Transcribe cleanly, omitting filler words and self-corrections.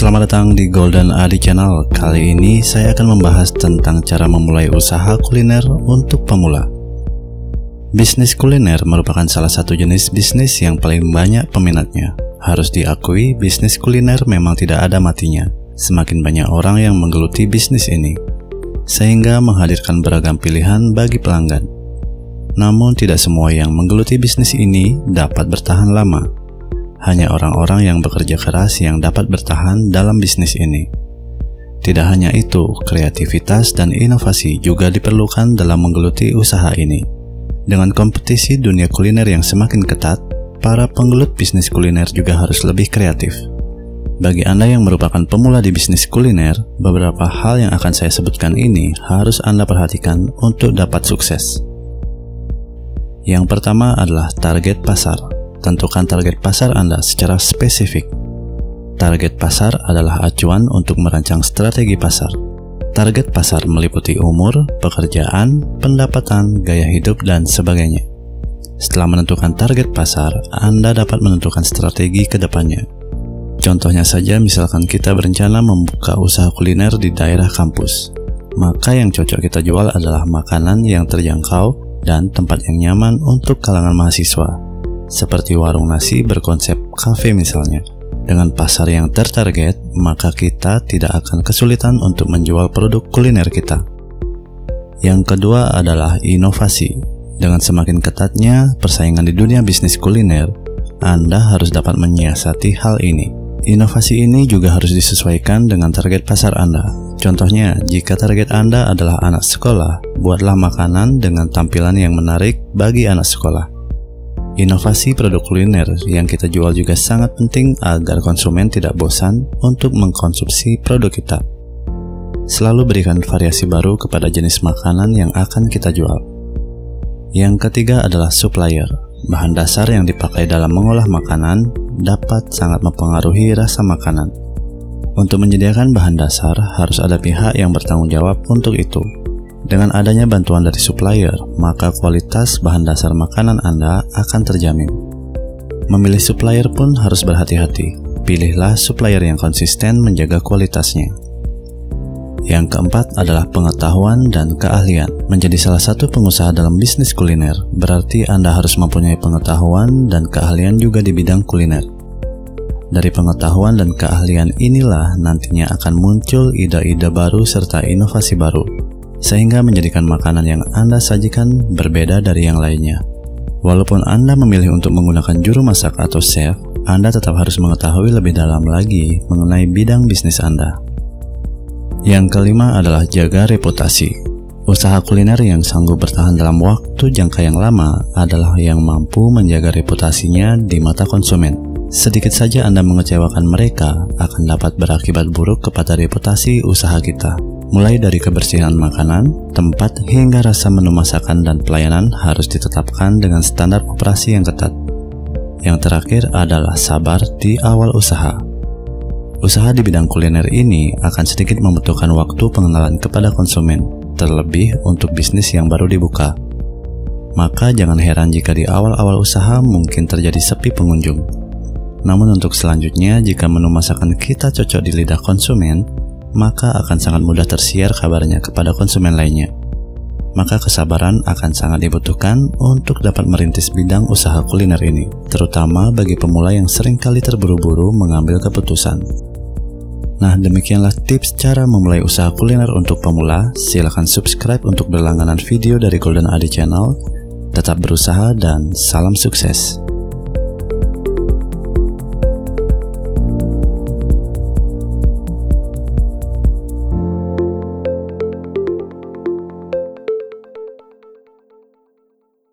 Selamat datang di Golden Adi Channel. Kali ini saya akan membahas tentang cara memulai usaha kuliner untuk pemula. Bisnis kuliner merupakan salah satu jenis bisnis yang paling banyak peminatnya. Harus diakui, bisnis kuliner memang tidak ada matinya. Semakin banyak orang yang menggeluti bisnis ini, sehingga menghadirkan beragam pilihan bagi pelanggan. Namun tidak semua yang menggeluti bisnis ini dapat bertahan lama. Hanya orang-orang yang bekerja keras yang dapat bertahan dalam bisnis ini. Tidak hanya itu, kreativitas dan inovasi juga diperlukan dalam menggeluti usaha ini. Dengan kompetisi dunia kuliner yang semakin ketat, para penggelut bisnis kuliner juga harus lebih kreatif. Bagi Anda yang merupakan pemula di bisnis kuliner, beberapa hal yang akan saya sebutkan ini harus Anda perhatikan untuk dapat sukses. Yang pertama adalah target pasar. Tentukan target pasar Anda secara spesifik. Target pasar adalah acuan untuk merancang strategi pasar. Target pasar meliputi umur, pekerjaan, pendapatan, gaya hidup, dan sebagainya. Setelah menentukan target pasar, Anda dapat menentukan strategi ke depannya. Contohnya saja, misalkan kita berencana membuka usaha kuliner di daerah kampus. Maka yang cocok kita jual adalah makanan yang terjangkau dan tempat yang nyaman untuk kalangan mahasiswa. Seperti warung nasi berkonsep kafe misalnya. Dengan pasar yang tertarget, maka kita tidak akan kesulitan untuk menjual produk kuliner kita. Yang kedua adalah inovasi. Dengan semakin ketatnya persaingan di dunia bisnis kuliner, Anda harus dapat menyiasati hal ini. Inovasi ini juga harus disesuaikan dengan target pasar Anda. Contohnya, jika target Anda adalah anak sekolah, buatlah makanan dengan tampilan yang menarik bagi anak sekolah. Inovasi produk kuliner yang kita jual juga sangat penting agar konsumen tidak bosan untuk mengkonsumsi produk kita. Selalu berikan variasi baru kepada jenis makanan yang akan kita jual. Yang ketiga adalah supplier. Bahan dasar yang dipakai dalam mengolah makanan dapat sangat mempengaruhi rasa makanan. Untuk menyediakan bahan dasar, harus ada pihak yang bertanggung jawab untuk itu. Dengan adanya bantuan dari supplier, maka kualitas bahan dasar makanan Anda akan terjamin. Memilih supplier pun harus berhati-hati. Pilihlah supplier yang konsisten menjaga kualitasnya. Yang keempat adalah pengetahuan dan keahlian. Menjadi salah satu pengusaha dalam bisnis kuliner, berarti Anda harus mempunyai pengetahuan dan keahlian juga di bidang kuliner. Dari pengetahuan dan keahlian inilah nantinya akan muncul ide-ide baru serta inovasi baru, sehingga menjadikan makanan yang Anda sajikan berbeda dari yang lainnya. Walaupun Anda memilih untuk menggunakan juru masak atau chef, Anda tetap harus mengetahui lebih dalam lagi mengenai bidang bisnis Anda. Yang kelima adalah jaga reputasi. Usaha kuliner yang sanggup bertahan dalam waktu jangka yang lama adalah yang mampu menjaga reputasinya di mata konsumen. Sedikit saja Anda mengecewakan mereka akan dapat berakibat buruk kepada reputasi usaha kita. Mulai dari kebersihan makanan, tempat, hingga rasa menu masakan dan pelayanan harus ditetapkan dengan standar operasi yang ketat. Yang terakhir adalah sabar di awal usaha. Usaha di bidang kuliner ini akan sedikit membutuhkan waktu pengenalan kepada konsumen, terlebih untuk bisnis yang baru dibuka. Maka jangan heran jika di awal-awal usaha mungkin terjadi sepi pengunjung. Namun untuk selanjutnya, jika menu masakan kita cocok di lidah konsumen, maka akan sangat mudah tersiar kabarnya kepada konsumen lainnya. Maka kesabaran akan sangat dibutuhkan untuk dapat merintis bidang usaha kuliner ini, terutama bagi pemula yang seringkali terburu-buru mengambil keputusan. Nah, demikianlah tips cara memulai usaha kuliner untuk pemula. Silakan subscribe untuk berlangganan video dari Golden Adi Channel. Tetap berusaha dan salam sukses.